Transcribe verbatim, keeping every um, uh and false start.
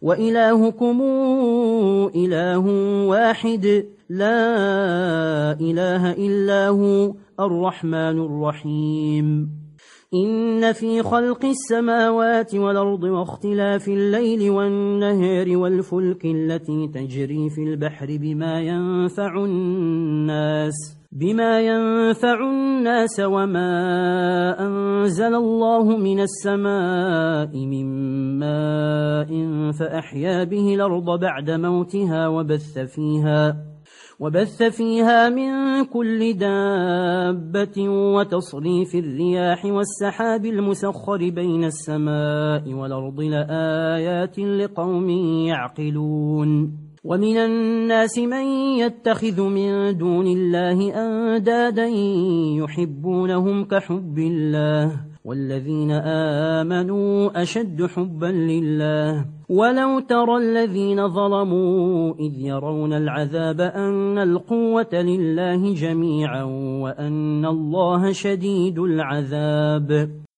وإلهكم إله واحد لا إله إلا هو الرحمن الرحيم. إن في خلق السماوات والأرض واختلاف الليل والنهار والفلك التي تجري في البحر بما ينفع الناس بما ينفع الناس وما أنزل الله من السماء من ماء فأحيا به الأرض بعد موتها وبث فيها وبث فيها من كل دابة وتصريف الرياح والسحاب المسخر بين السماء والأرض لآيات لقوم يعقلون. ومن الناس من يتخذ من دون الله أندادا يحبونهم كحب الله والذين آمنوا أشد حبا لله. ولو ترى الذين ظلموا إذ يرون العذاب أن القوة لله جميعا وأن الله شديد العذاب.